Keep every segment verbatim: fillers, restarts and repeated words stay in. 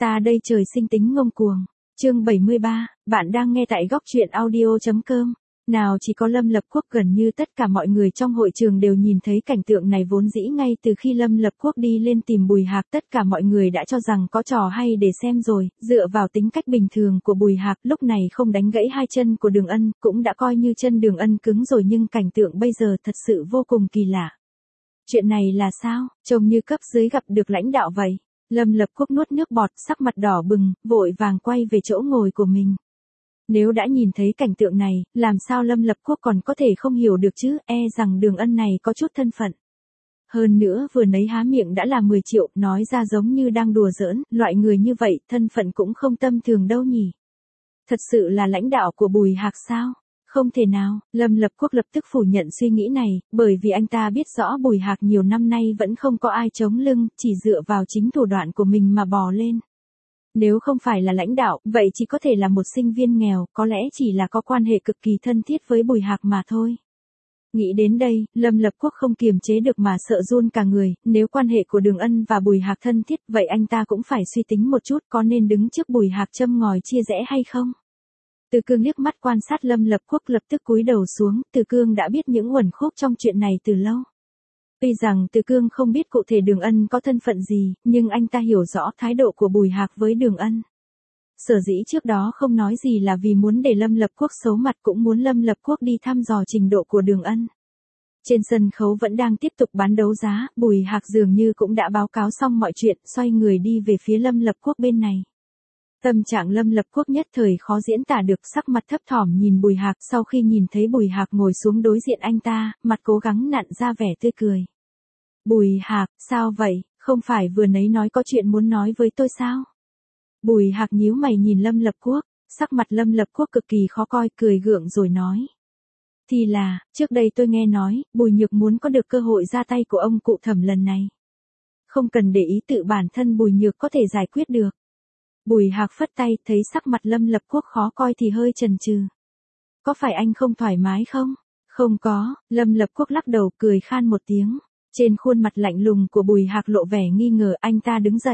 Ta đây trời sinh tính ngông cuồng. Chương bảy mươi ba, bạn đang nghe tại góc truyện audio.com. Nào chỉ có Lâm Lập Quốc, gần như tất cả mọi người trong hội trường đều nhìn thấy cảnh tượng này. Vốn dĩ ngay từ khi Lâm Lập Quốc đi lên tìm Bùi Hạc, tất cả mọi người đã cho rằng có trò hay để xem rồi. Dựa vào tính cách bình thường của Bùi Hạc, lúc này không đánh gãy hai chân của Đường Ân, cũng đã coi như chân Đường Ân cứng rồi, nhưng cảnh tượng bây giờ thật sự vô cùng kỳ lạ. Chuyện này là sao? Trông như cấp dưới gặp được lãnh đạo vậy. Lâm Lập Quốc nuốt nước bọt, sắc mặt đỏ bừng, vội vàng quay về chỗ ngồi của mình. Nếu đã nhìn thấy cảnh tượng này, làm sao Lâm Lập Quốc còn có thể không hiểu được chứ, e rằng Đường Ân này có chút thân phận. Hơn nữa vừa nấy há miệng đã là mười triệu, nói ra giống như đang đùa giỡn, loại người như vậy, thân phận cũng không tầm thường đâu nhỉ. Thật sự là lãnh đạo của Bùi Hạc sao? Không thể nào, Lâm Lập Quốc lập tức phủ nhận suy nghĩ này, bởi vì anh ta biết rõ Bùi Hạc nhiều năm nay vẫn không có ai chống lưng, chỉ dựa vào chính thủ đoạn của mình mà bò lên. Nếu không phải là lãnh đạo, vậy chỉ có thể là một sinh viên nghèo, có lẽ chỉ là có quan hệ cực kỳ thân thiết với Bùi Hạc mà thôi. Nghĩ đến đây, Lâm Lập Quốc không kiềm chế được mà sợ run cả người, nếu quan hệ của Đường Ân và Bùi Hạc thân thiết, vậy anh ta cũng phải suy tính một chút, có nên đứng trước Bùi Hạc châm ngòi chia rẽ hay không? Từ Cương liếc mắt quan sát Lâm Lập Quốc, lập tức cúi đầu xuống. Từ Cương đã biết những uẩn khúc trong chuyện này từ lâu. Tuy rằng Từ Cương không biết cụ thể Đường Ân có thân phận gì, nhưng anh ta hiểu rõ thái độ của Bùi Hạc với Đường Ân. Sở dĩ trước đó không nói gì là vì muốn để Lâm Lập Quốc xấu mặt, cũng muốn Lâm Lập Quốc đi thăm dò trình độ của Đường Ân. Trên sân khấu vẫn đang tiếp tục bán đấu giá, Bùi Hạc dường như cũng đã báo cáo xong mọi chuyện, xoay người đi về phía Lâm Lập Quốc bên này. Tâm trạng Lâm Lập Quốc nhất thời khó diễn tả được, sắc mặt thấp thỏm nhìn Bùi Hạc. Sau khi nhìn thấy Bùi Hạc ngồi xuống đối diện anh ta, mặt cố gắng nặn ra vẻ tươi cười. Bùi Hạc, sao vậy, không phải vừa nấy nói có chuyện muốn nói với tôi sao? Bùi Hạc nhíu mày nhìn Lâm Lập Quốc, sắc mặt Lâm Lập Quốc cực kỳ khó coi, cười gượng rồi nói. Thì là, trước đây tôi nghe nói, Bùi Nhược muốn có được cơ hội ra tay của ông cụ Thẩm lần này. Không cần để ý, tự bản thân Bùi Nhược có thể giải quyết được. Bùi Hạc phất tay, thấy sắc mặt Lâm Lập Quốc khó coi thì hơi chần chừ. Có phải anh không thoải mái không? Không có, Lâm Lập Quốc lắc đầu, cười khan một tiếng. Trên khuôn mặt lạnh lùng của Bùi Hạc lộ vẻ nghi ngờ, anh ta đứng dậy.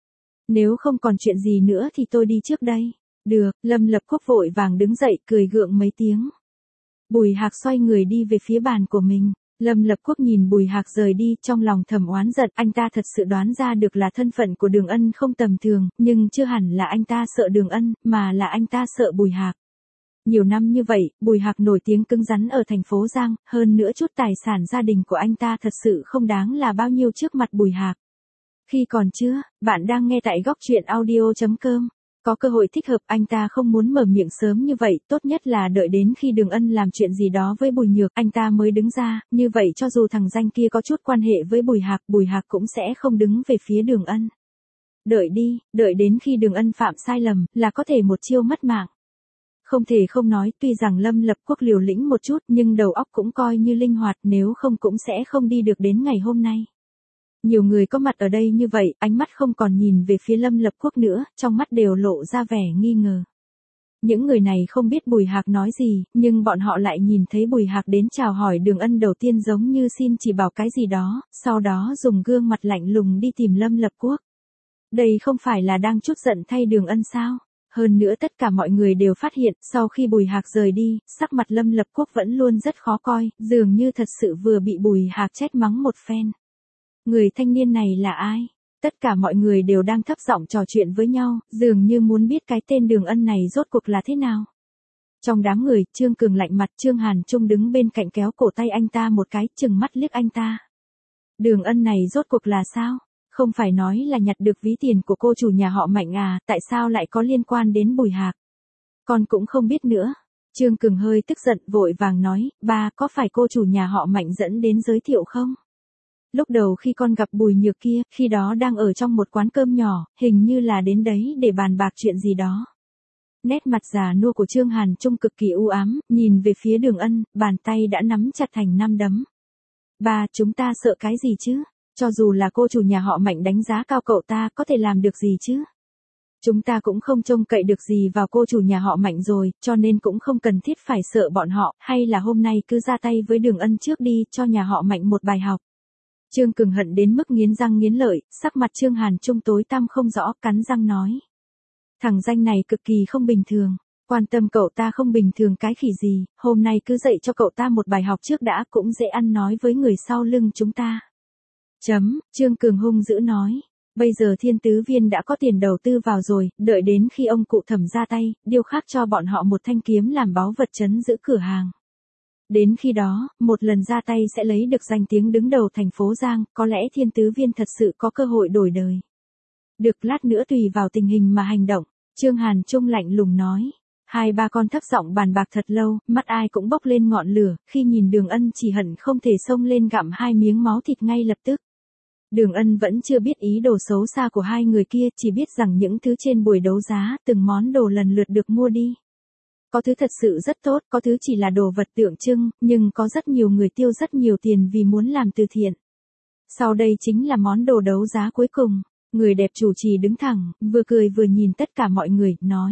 Nếu không còn chuyện gì nữa thì tôi đi trước đây. Được, Lâm Lập Quốc vội vàng đứng dậy, cười gượng mấy tiếng. Bùi Hạc xoay người đi về phía bàn của mình. Lâm Lập Quốc nhìn Bùi Hạc rời đi, trong lòng thầm oán giận, anh ta thật sự đoán ra được là thân phận của Đường Ân không tầm thường, nhưng chưa hẳn là anh ta sợ Đường Ân, mà là anh ta sợ Bùi Hạc. Nhiều năm như vậy, Bùi Hạc nổi tiếng cứng rắn ở thành phố Giang, hơn nữa chút tài sản gia đình của anh ta thật sự không đáng là bao nhiêu trước mặt Bùi Hạc. Khi còn chưa, bạn đang nghe tại góc truyện audio.com. Có cơ hội thích hợp, anh ta không muốn mở miệng sớm như vậy, tốt nhất là đợi đến khi Đường Ân làm chuyện gì đó với Bùi Nhược, anh ta mới đứng ra, như vậy cho dù thằng danh kia có chút quan hệ với Bùi Hạc, Bùi Hạc cũng sẽ không đứng về phía Đường Ân. Đợi đi, đợi đến khi Đường Ân phạm sai lầm, là có thể một chiêu mất mạng. Không thể không nói, tuy rằng Lâm Lập Quốc liều lĩnh một chút, nhưng đầu óc cũng coi như linh hoạt, nếu không cũng sẽ không đi được đến ngày hôm nay. Nhiều người có mặt ở đây như vậy, ánh mắt không còn nhìn về phía Lâm Lập Quốc nữa, trong mắt đều lộ ra vẻ nghi ngờ. Những người này không biết Bùi Hạc nói gì, nhưng bọn họ lại nhìn thấy Bùi Hạc đến chào hỏi Đường Ân đầu tiên giống như xin chỉ bảo cái gì đó, sau đó dùng gương mặt lạnh lùng đi tìm Lâm Lập Quốc. Đây không phải là đang trút giận thay Đường Ân sao? Hơn nữa tất cả mọi người đều phát hiện, sau khi Bùi Hạc rời đi, sắc mặt Lâm Lập Quốc vẫn luôn rất khó coi, dường như thật sự vừa bị Bùi Hạc trách mắng một phen. Người thanh niên này là ai? Tất cả mọi người đều đang thấp giọng trò chuyện với nhau, dường như muốn biết cái tên Đường Ân này rốt cuộc là thế nào. Trong đám người, Trương Cường lạnh mặt, Trương Hàn Trung đứng bên cạnh kéo cổ tay anh ta một cái, chừng mắt liếc anh ta. Đường Ân này rốt cuộc là sao? Không phải nói là nhặt được ví tiền của cô chủ nhà họ Mạnh à, tại sao lại có liên quan đến Bùi Hạc? Con cũng không biết nữa. Trương Cường hơi tức giận, vội vàng nói, ba, có phải cô chủ nhà họ Mạnh dẫn đến giới thiệu không? Lúc đầu khi con gặp Bùi Nhược kia, khi đó đang ở trong một quán cơm nhỏ, hình như là đến đấy để bàn bạc chuyện gì đó. Nét mặt già nua của Trương Hàn Trung cực kỳ u ám, nhìn về phía Đường Ân, bàn tay đã nắm chặt thành năm đấm. Ba, chúng ta sợ cái gì chứ? Cho dù là cô chủ nhà họ Mạnh đánh giá cao cậu ta, có thể làm được gì chứ? Chúng ta cũng không trông cậy được gì vào cô chủ nhà họ Mạnh rồi, cho nên cũng không cần thiết phải sợ bọn họ, hay là hôm nay cứ ra tay với Đường Ân trước đi, cho nhà họ Mạnh một bài học. Trương Cường hận đến mức nghiến răng nghiến lợi, sắc mặt Trương Hàn Trung tối tăm không rõ, cắn răng nói. Thằng danh này cực kỳ không bình thường, quan tâm cậu ta không bình thường cái khỉ gì, hôm nay cứ dạy cho cậu ta một bài học trước đã, cũng dễ ăn nói với người sau lưng chúng ta. Chấm, Trương Cường hung dữ nói. Bây giờ Thiên Tứ Viên đã có tiền đầu tư vào rồi, đợi đến khi ông cụ Thẩm ra tay, điêu khắc cho bọn họ một thanh kiếm làm báu vật trấn giữ cửa hàng. Đến khi đó, một lần ra tay sẽ lấy được danh tiếng đứng đầu thành phố Giang, có lẽ Thiên Tứ Viên thật sự có cơ hội đổi đời. Được, lát nữa tùy vào tình hình mà hành động, Trương Hàn Trung lạnh lùng nói. Hai ba con thấp giọng bàn bạc thật lâu, mắt ai cũng bốc lên ngọn lửa, khi nhìn Đường Ân chỉ hận không thể xông lên gặm hai miếng máu thịt ngay lập tức. Đường Ân vẫn chưa biết ý đồ xấu xa của hai người kia, chỉ biết rằng những thứ trên buổi đấu giá, từng món đồ lần lượt được mua đi. Có thứ thật sự rất tốt, có thứ chỉ là đồ vật tượng trưng, nhưng có rất nhiều người tiêu rất nhiều tiền vì muốn làm từ thiện. Sau đây chính là món đồ đấu giá cuối cùng. Người đẹp chủ trì đứng thẳng, vừa cười vừa nhìn tất cả mọi người, nói.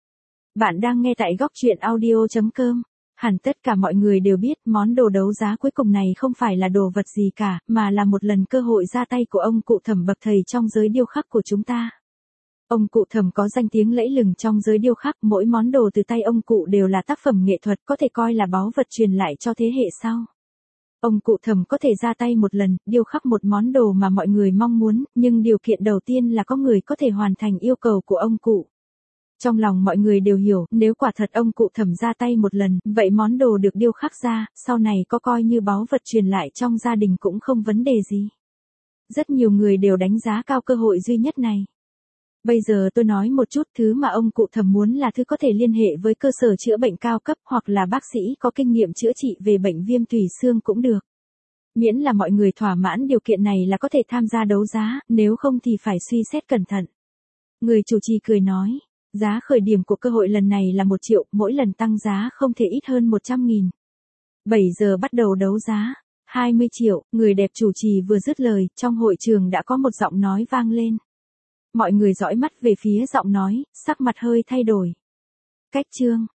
Bạn đang nghe tại góc truyện audio chấm com. Hẳn tất cả mọi người đều biết món đồ đấu giá cuối cùng này không phải là đồ vật gì cả, mà là một lần cơ hội ra tay của ông cụ Thẩm bậc thầy trong giới điêu khắc của chúng ta. Ông cụ Thẩm có danh tiếng lẫy lừng trong giới điêu khắc, mỗi món đồ từ tay ông cụ đều là tác phẩm nghệ thuật, có thể coi là báu vật truyền lại cho thế hệ sau. Ông cụ Thẩm có thể ra tay một lần, điêu khắc một món đồ mà mọi người mong muốn, nhưng điều kiện đầu tiên là có người có thể hoàn thành yêu cầu của ông cụ. Trong lòng mọi người đều hiểu, nếu quả thật ông cụ Thẩm ra tay một lần, vậy món đồ được điêu khắc ra, sau này có coi như báu vật truyền lại trong gia đình cũng không vấn đề gì. Rất nhiều người đều đánh giá cao cơ hội duy nhất này. Bây giờ tôi nói một chút, thứ mà ông cụ Thẩm muốn là thứ có thể liên hệ với cơ sở chữa bệnh cao cấp hoặc là bác sĩ có kinh nghiệm chữa trị về bệnh viêm tủy xương cũng được. Miễn là mọi người thỏa mãn điều kiện này là có thể tham gia đấu giá, nếu không thì phải suy xét cẩn thận. Người chủ trì cười nói. Giá khởi điểm của cơ hội lần này là một triệu, mỗi lần tăng giá không thể ít hơn một trăm nghìn. bảy giờ bắt đầu đấu giá. hai mươi triệu, người đẹp chủ trì vừa dứt lời, trong hội trường đã có một giọng nói vang lên. Mọi người dõi mắt về phía giọng nói, sắc mặt hơi thay đổi. Cách chương.